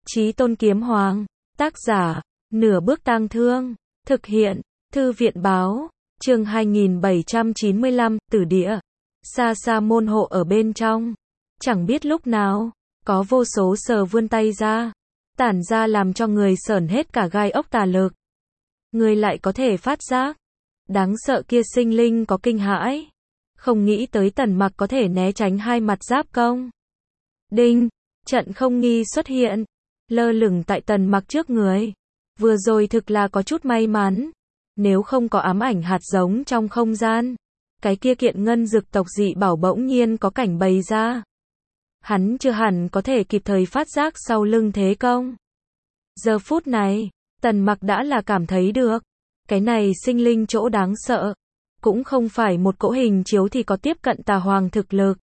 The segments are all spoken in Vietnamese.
Chí Tôn Kiếm Hoàng, tác giả, Nửa Bước Tang Thương, thực hiện, Thư viện báo, chương 2795, Tử Địa. Xa xa môn hộ ở bên trong, chẳng biết lúc nào, có vô số sờ vươn tay ra, tản ra làm cho người sởn hết cả gai ốc tà lực. Người lại có thể phát giác, đáng sợ kia sinh linh có kinh hãi, không nghĩ tới Tần Mặc có thể né tránh hai mặt giáp công. Đinh, trận không nghi xuất hiện, lơ lửng tại Tần Mặc trước người. Vừa rồi thực là có chút may mắn, nếu không có ám ảnh hạt giống trong không gian, cái kia kiện ngân dực tộc dị bảo bỗng nhiên có cảnh bày ra. Hắn chưa hẳn có thể kịp thời phát giác sau lưng thế công. Giờ phút này, Tần Mặc đã là cảm thấy được, cái này sinh linh chỗ đáng sợ, cũng không phải một cỗ hình chiếu thì có tiếp cận tà hoàng thực lực,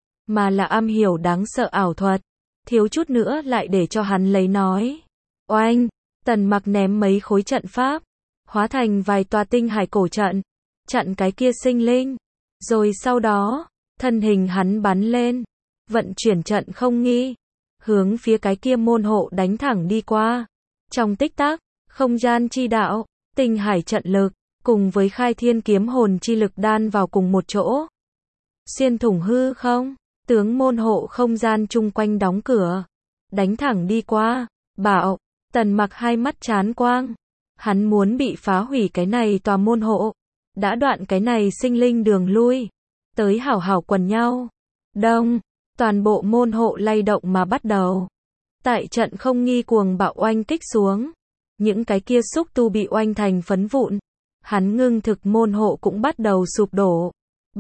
mà là am hiểu đáng sợ ảo thuật, thiếu chút nữa lại để cho hắn lấy nói. Oanh, Tần Mặc ném mấy khối trận pháp, hóa thành vài tòa tinh hải cổ trận, chặn cái kia sinh linh. Rồi sau đó, thân hình hắn bắn lên, vận chuyển trận không nghi, hướng phía cái kia môn hộ đánh thẳng đi qua. Trong tích tắc, không gian chi đạo, tinh hải trận lực, cùng với khai thiên kiếm hồn chi lực đan vào cùng một chỗ. Xuyên thủng hư không, tướng môn hộ không gian chung quanh đóng cửa, đánh thẳng đi qua. Bảo, Tần Mặc hai mắt chán quang, hắn muốn bị phá hủy cái này tòa môn hộ, đã đoạn cái này sinh linh đường lui, tới hảo hảo quần nhau. Đông, toàn bộ môn hộ lay động mà bắt đầu. Tại trận không nghi cuồng bạo oanh kích xuống, những cái kia xúc tu bị oanh thành phấn vụn. Hắn ngưng thực môn hộ cũng bắt đầu sụp đổ,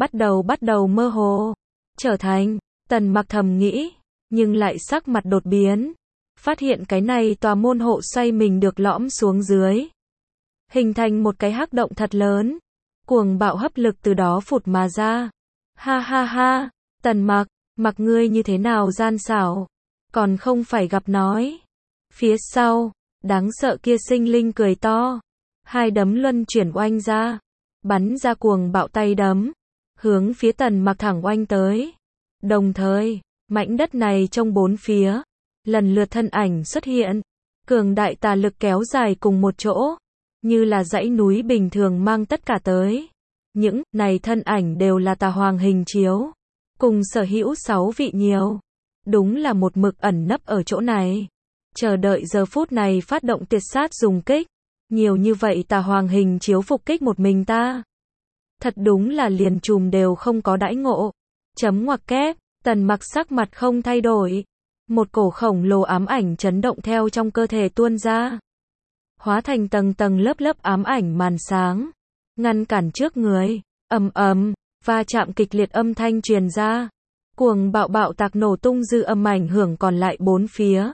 bắt đầu mơ hồ, trở thành. Tần Mặc thầm nghĩ, nhưng lại sắc mặt đột biến, phát hiện cái này tòa môn hộ xoay mình được lõm xuống dưới, hình thành một cái hắc động thật lớn, cuồng bạo hấp lực từ đó phụt mà ra. Ha ha ha, Tần Mặc, mặc ngươi như thế nào gian xảo, còn không phải gặp nói. Phía sau, đáng sợ kia sinh linh cười to, hai đấm luân chuyển oanh ra, bắn ra cuồng bạo tay đấm, hướng phía Tần Mặc thẳng oanh tới. Đồng thời, mảnh đất này trong bốn phía, lần lượt thân ảnh xuất hiện, cường đại tà lực kéo dài cùng một chỗ, như là dãy núi bình thường mang tất cả tới. Những này thân ảnh đều là tà hoàng hình chiếu, cùng sở hữu 6 vị nhiều. Đúng là một mực ẩn nấp ở chỗ này, chờ đợi giờ phút này phát động tuyệt sát dùng kích. Nhiều như vậy tà hoàng hình chiếu phục kích một mình ta, thật đúng là liền chùm đều không có đãi ngộ. Chấm ngoặc kép, Tần Mặc sắc mặt không thay đổi, một cổ khổng lồ ám ảnh chấn động theo trong cơ thể tuôn ra, hóa thành tầng tầng lớp lớp ám ảnh màn sáng, ngăn cản trước người. Ầm ầm, va chạm kịch liệt âm thanh truyền ra, cuồng bạo bạo tạc nổ tung dư âm ảnh hưởng còn lại bốn phía,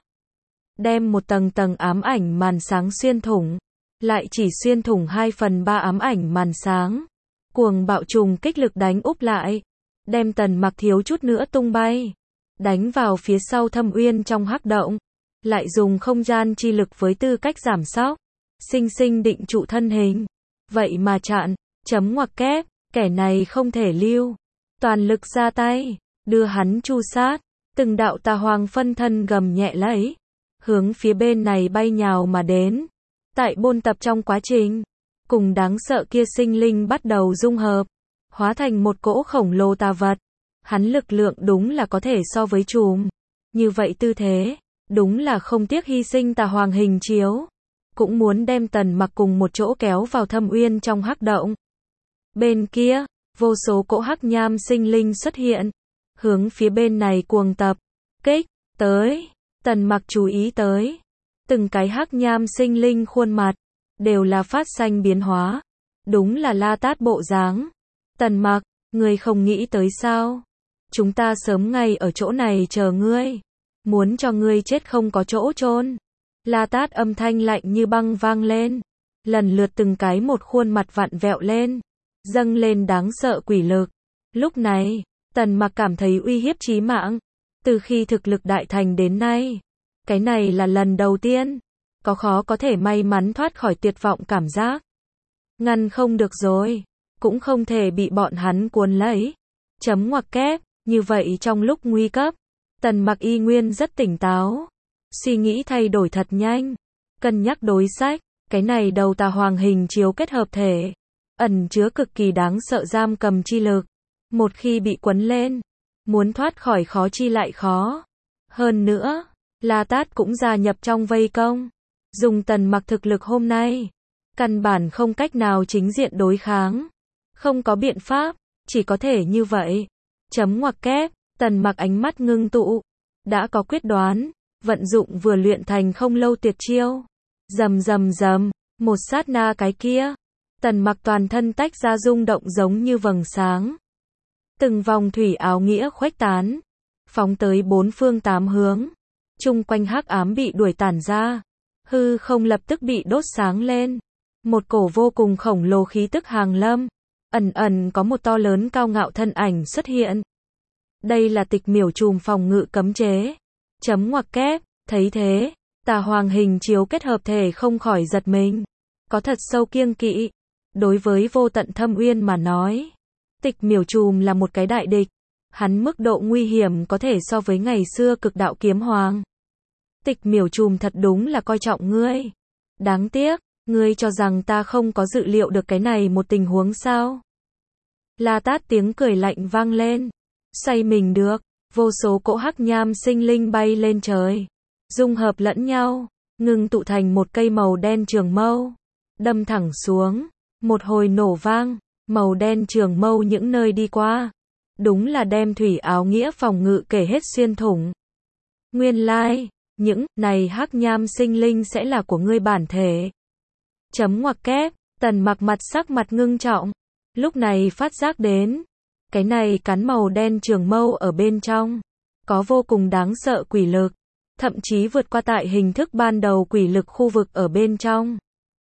đem một tầng tầng ám ảnh màn sáng xuyên thủng, lại chỉ xuyên thủng 2/3 ám ảnh màn sáng. Cuồng bạo trùng kích lực đánh úp lại, đem Tần Mặc thiếu chút nữa tung bay, đánh vào phía sau thâm uyên trong hắc động, lại dùng không gian chi lực với tư cách giảm sóc, sinh sinh định trụ thân hình. Vậy mà chặn, chấm ngoặc kép, kẻ này không thể lưu, toàn lực ra tay, đưa hắn chu sát. Từng đạo tà hoàng phân thân gầm nhẹ lấy, hướng phía bên này bay nhào mà đến. Tại bôn tập trong quá trình, cùng đáng sợ kia sinh linh bắt đầu dung hợp, hóa thành một cỗ khổng lồ tà vật. Hắn lực lượng đúng là có thể so với chùm, như vậy tư thế, đúng là không tiếc hy sinh tà hoàng hình chiếu, cũng muốn đem Tần Mặc cùng một chỗ kéo vào thâm uyên trong hắc động. Bên kia, vô số cỗ hắc nham sinh linh xuất hiện, hướng phía bên này cuồng tập kích tới. Tần Mặc chú ý tới, từng cái hắc nham sinh linh khuôn mặt đều là phát xanh biến hóa, đúng là La Tát bộ dáng. Tần Mặc, ngươi không nghĩ tới sao? Chúng ta sớm ngay ở chỗ này chờ ngươi, muốn cho ngươi chết không có chỗ chôn. La Tát âm thanh lạnh như băng vang lên, lần lượt từng cái một khuôn mặt vặn vẹo lên, dâng lên đáng sợ quỷ lực. Lúc này, Tần Mặc cảm thấy uy hiếp chí mạng, từ khi thực lực đại thành đến nay, cái này là lần đầu tiên, khó có thể may mắn thoát khỏi tuyệt vọng cảm giác. Ngăn không được rồi, cũng không thể bị bọn hắn cuốn lấy. Chấm ngoặc kép, như vậy trong lúc nguy cấp, Tần Mặc y nguyên rất tỉnh táo. suy nghĩ thay đổi thật nhanh, cân nhắc đối sách, cái này đầu tà hoàng hình chiếu kết hợp thể, ẩn chứa cực kỳ đáng sợ giam cầm chi lực, một khi bị quấn lên, muốn thoát khỏi khó chi lại khó. Hơn nữa, La Tát cũng gia nhập trong vây công, dùng Tần Mặc thực lực hôm nay, căn bản không cách nào chính diện đối kháng, không có biện pháp, chỉ có thể như vậy. Chấm ngoặc kép, Tần Mặc ánh mắt ngưng tụ, đã có quyết đoán, vận dụng vừa luyện thành không lâu tuyệt chiêu. Rầm rầm rầm, một sát na cái kia, Tần Mặc toàn thân tách ra rung động giống như vầng sáng. Từng vòng thủy áo nghĩa khuếch tán, phóng tới bốn phương tám hướng, chung quanh hắc ám bị đuổi tản ra, hư không lập tức bị đốt sáng lên. Một cổ vô cùng khổng lồ khí tức hàng lâm, ẩn ẩn có một to lớn cao ngạo thân ảnh xuất hiện. Đây là Tịch Miểu Trùm phòng ngự cấm chế. Chấm ngoặc kép, thấy thế, tà hoàng hình chiếu kết hợp thể không khỏi giật mình, có thật sâu kiêng kỵ. Đối với Vô Tận Thâm Uyên mà nói, Tịch Miểu Trùm là một cái đại địch, hắn mức độ nguy hiểm có thể so với ngày xưa Cực Đạo Kiếm Hoàng. Tịch Miểu Trùm thật đúng là coi trọng ngươi. Đáng tiếc, ngươi cho rằng ta không có dự liệu được cái này một tình huống sao? La Tát tiếng cười lạnh vang lên. Xoay mình được, vô số cỗ hắc nham sinh linh bay lên trời, dung hợp lẫn nhau, ngưng tụ thành một cây màu đen trường mâu, đâm thẳng xuống, một hồi nổ vang, màu đen trường mâu những nơi đi qua, đúng là đem thủy áo nghĩa phòng ngự kể hết xuyên thủng. Nguyên lai, những này hắc nham sinh linh sẽ là của ngươi bản thể. Chấm ngoặc kép, Tần Mặc mặt sắc mặt ngưng trọng, lúc này phát giác đến, cái này cắn màu đen trường mâu ở bên trong, có vô cùng đáng sợ quỷ lực, thậm chí vượt qua tại hình thức ban đầu quỷ lực khu vực ở bên trong.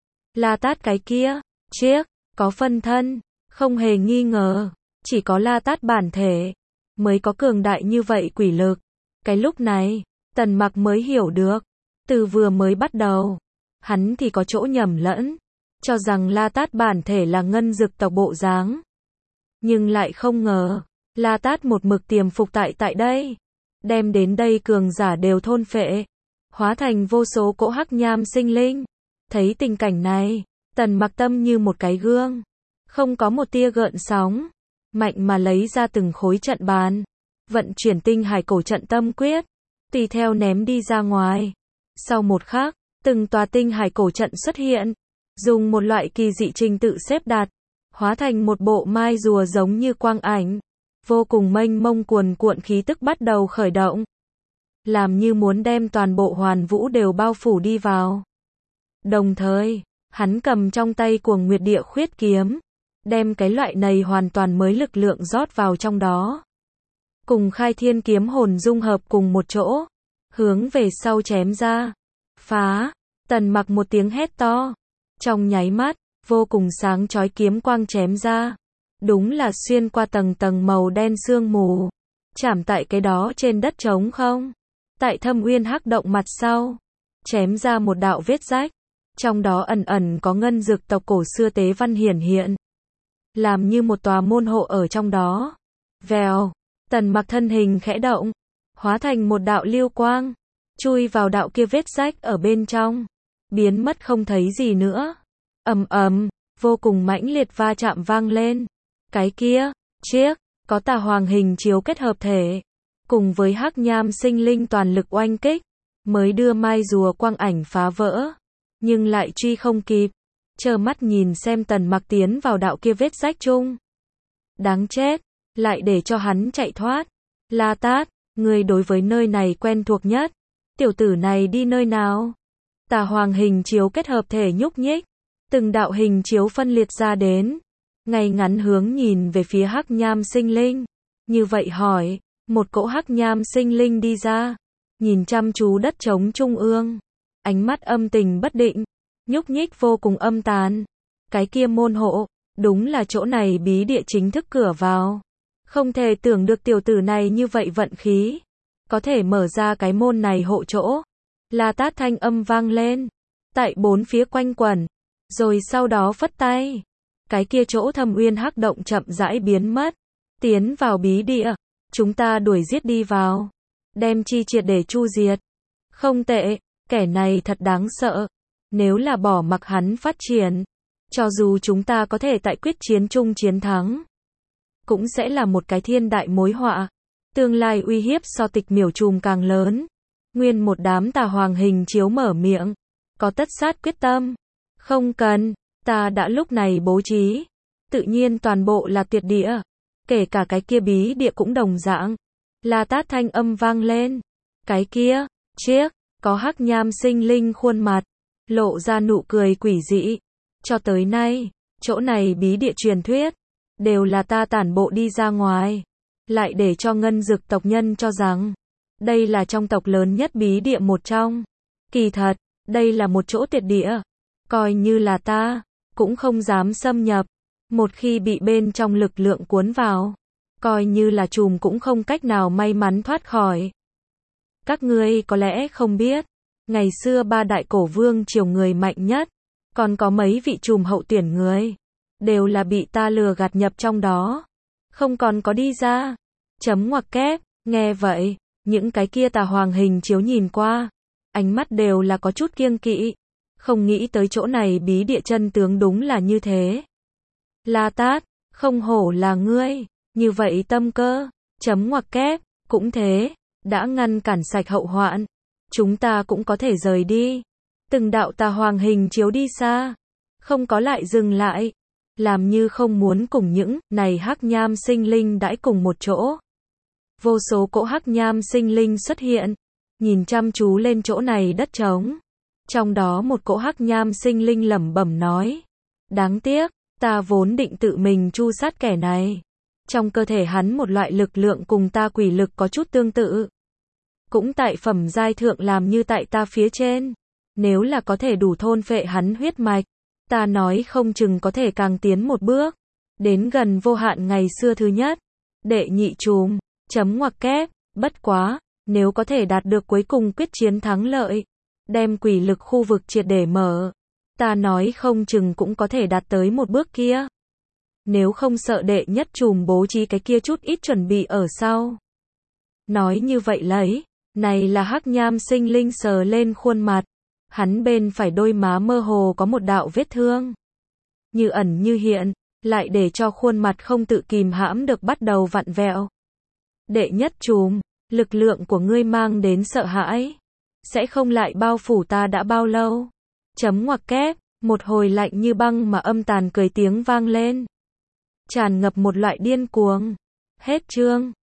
La Tát cái kia, chiếc, có phân thân, không hề nghi ngờ, chỉ có La Tát bản thể, mới có cường đại như vậy quỷ lực. Cái lúc này, Tần Mặc mới hiểu được, từ vừa mới bắt đầu, hắn thì có chỗ nhầm lẫn, cho rằng La Tát bản thể là ngân dực tộc bộ dáng. Nhưng lại không ngờ, La Tát một mực tiềm phục tại đây, đem đến đây cường giả đều thôn phệ, hóa thành vô số cỗ hắc nham sinh linh. Thấy tình cảnh này, Tần Mặc tâm như một cái gương, không có một tia gợn sóng, mạnh mà lấy ra từng khối trận bàn, vận chuyển tinh hải cổ trận tâm quyết, tùy theo ném đi ra ngoài. Sau một khắc, từng tòa tinh hải cổ trận xuất hiện, dùng một loại kỳ dị trình tự xếp đặt, hóa thành một bộ mai rùa giống như quang ảnh, vô cùng mênh mông cuồn cuộn khí tức bắt đầu khởi động, làm như muốn đem toàn bộ Hoàn Vũ đều bao phủ đi vào. Đồng thời, hắn cầm trong tay Cuồng Nguyệt Địa Khuyết kiếm, đem cái loại này hoàn toàn mới lực lượng rót vào trong đó, cùng Khai Thiên kiếm hồn dung hợp cùng một chỗ, hướng về sau chém ra. Phá! Tần Mặc một tiếng hét to, trong nháy mắt, vô cùng sáng chói kiếm quang chém ra, đúng là xuyên qua tầng tầng màu đen sương mù, chạm tại cái đó trên đất trống không, tại Thâm Uyên hắc động mặt sau, chém ra một đạo vết rách, trong đó ẩn ẩn có ngân dực tộc cổ xưa tế văn hiển hiện, làm như một tòa môn hộ ở trong đó. Vèo, Tần Mặc thân hình khẽ động, hóa thành một đạo lưu quang, chui vào đạo kia vết rách ở bên trong, biến mất không thấy gì nữa. Ầm ầm, vô cùng mãnh liệt va chạm vang lên. Cái kia, chiếc, có tà hoàng hình chiếu kết hợp thể, cùng với hắc nham sinh linh toàn lực oanh kích, mới đưa mai rùa quang ảnh phá vỡ, nhưng lại truy không kịp, trơ mắt nhìn xem Tần Mặc tiến vào đạo kia vết rách chung. Đáng chết, lại để cho hắn chạy thoát. La Tát, người đối với nơi này quen thuộc nhất, tiểu tử này đi nơi nào? Tà hoàng hình chiếu kết hợp thể nhúc nhích, từng đạo hình chiếu phân liệt ra đến, ngay ngắn hướng nhìn về phía hắc nham sinh linh, như vậy hỏi. Một cỗ hắc nham sinh linh đi ra, nhìn chăm chú đất trống trung ương, ánh mắt âm tình bất định, nhúc nhích vô cùng âm tàn. Cái kia môn hộ, đúng là chỗ này bí địa chính thức cửa vào. Không thể tưởng được tiểu tử này như vậy vận khí, có thể mở ra cái môn này hộ chỗ. La Tát thanh âm vang lên, tại bốn phía quanh quẩn, rồi sau đó phất tay. Cái kia chỗ Thâm Uyên hắc động chậm rãi biến mất, tiến vào bí địa, chúng ta đuổi giết đi vào, đem chi triệt để chu diệt. Không tệ, kẻ này thật đáng sợ. Nếu là bỏ mặc hắn phát triển, cho dù chúng ta có thể tại quyết chiến chung chiến thắng, cũng sẽ là một cái thiên đại mối họa. Tương lai uy hiếp so tịch miểu trùm càng lớn. Nguyên một đám tà hoàng hình chiếu mở miệng. Có tất sát quyết tâm. Không cần, ta đã lúc này bố trí. Tự nhiên toàn bộ là tuyệt địa. Kể cả cái kia bí địa cũng đồng dạng. La Tát thanh âm vang lên. Cái kia, chiếc, có hắc nham sinh linh khuôn mặt. Lộ ra nụ cười quỷ dị. Cho tới nay, chỗ này bí địa truyền thuyết. Đều là ta tản bộ đi ra ngoài. Lại để cho ngân dực tộc nhân cho rằng. Đây là trong tộc lớn nhất bí địa một trong. Kỳ thật, đây là một chỗ tuyệt địa. Coi như là ta, cũng không dám xâm nhập. Một khi bị bên trong lực lượng cuốn vào, coi như là trùm cũng không cách nào may mắn thoát khỏi. Các ngươi có lẽ không biết, ngày xưa ba đại cổ vương triều người mạnh nhất, còn có mấy vị trùm hậu tuyển người, đều là bị ta lừa gạt nhập trong đó. Không còn có đi ra. Chấm ngoặc kép, nghe vậy, những cái kia tà hoàng hình chiếu nhìn qua, ánh mắt đều là có chút kiêng kỵ. Không nghĩ tới chỗ này bí địa chân tướng đúng là như thế. La Tát, không hổ là ngươi, như vậy tâm cơ, chấm ngoặc kép, cũng thế, đã ngăn cản sạch hậu hoạn, chúng ta cũng có thể rời đi. Từng đạo tà hoàng hình chiếu đi xa, không có lại dừng lại, làm như không muốn cùng những này hắc nham sinh linh đãi cùng một chỗ. Vô số cỗ hắc nham sinh linh xuất hiện, nhìn chăm chú lên chỗ này đất trống. Trong đó một cỗ hắc nham sinh linh lẩm bẩm nói, đáng tiếc, ta vốn định tự mình tru sát kẻ này. Trong cơ thể hắn một loại lực lượng cùng ta quỷ lực có chút tương tự. Cũng tại phẩm giai thượng làm như tại ta phía trên. Nếu là có thể đủ thôn phệ hắn huyết mạch, ta nói không chừng có thể càng tiến một bước. Đến gần vô hạn ngày xưa thứ nhất. Đệ nhị trùm, chấm ngoặc kép, bất quá, nếu có thể đạt được cuối cùng quyết chiến thắng lợi, đem quỷ lực khu vực triệt để mở, ta nói không chừng cũng có thể đạt tới một bước kia. Nếu không sợ đệ nhất trùm bố trí cái kia chút ít chuẩn bị ở sau. Nói như vậy lấy, này là hắc nham sinh linh sờ lên khuôn mặt, hắn bên phải đôi má mơ hồ có một đạo vết thương. Như ẩn như hiện, lại để cho khuôn mặt không tự kìm hãm được bắt đầu vặn vẹo. Đệ nhất trùm, lực lượng của ngươi mang đến sợ hãi, sẽ không lại bao phủ ta đã bao lâu. Chấm ngoặc kép, một hồi lạnh như băng mà âm tàn cười tiếng vang lên. Tràn ngập một loại điên cuồng. Hết chương.